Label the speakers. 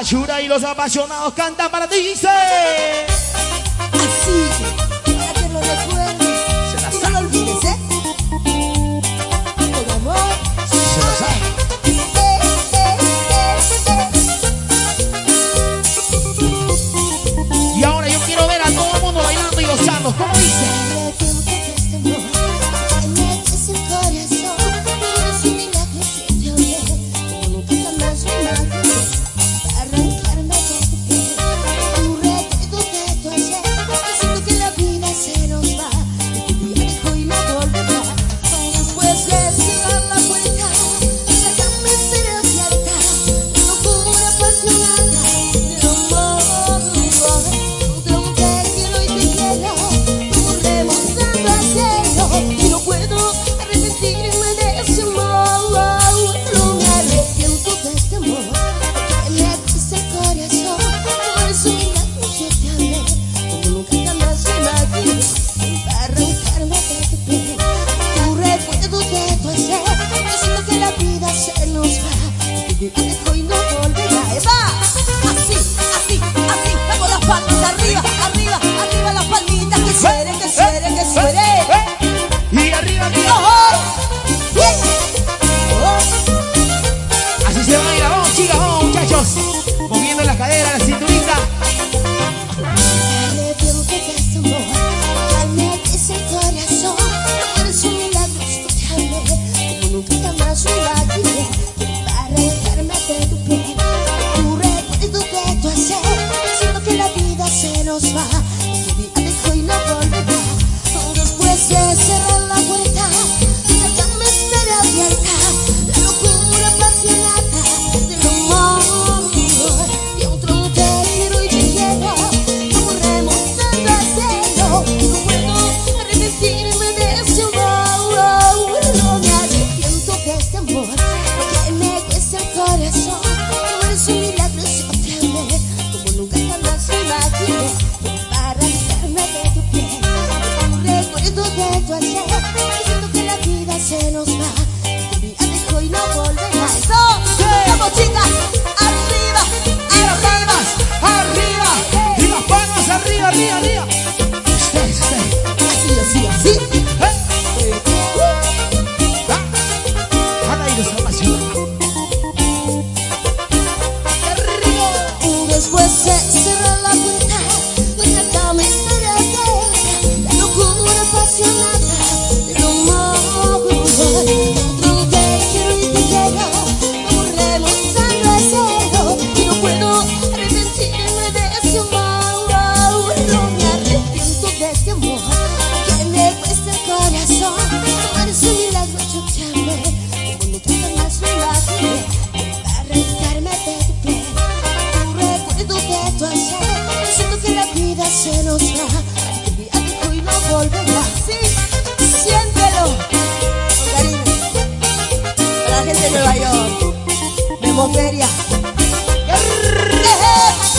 Speaker 1: Shura y los apasionados cantan para ti, dice.
Speaker 2: Así, para que lo recuerdes.
Speaker 1: Se la
Speaker 2: Y no
Speaker 1: sabe.
Speaker 2: lo olvides, ¿eh? Con amor.
Speaker 1: Se la sabe. Y ahora yo quiero ver a todo el mundo bailando y gozando. ¿Cómo dice? Moviendo la cadera, la cinturita.
Speaker 2: Nueva York, Memoferia.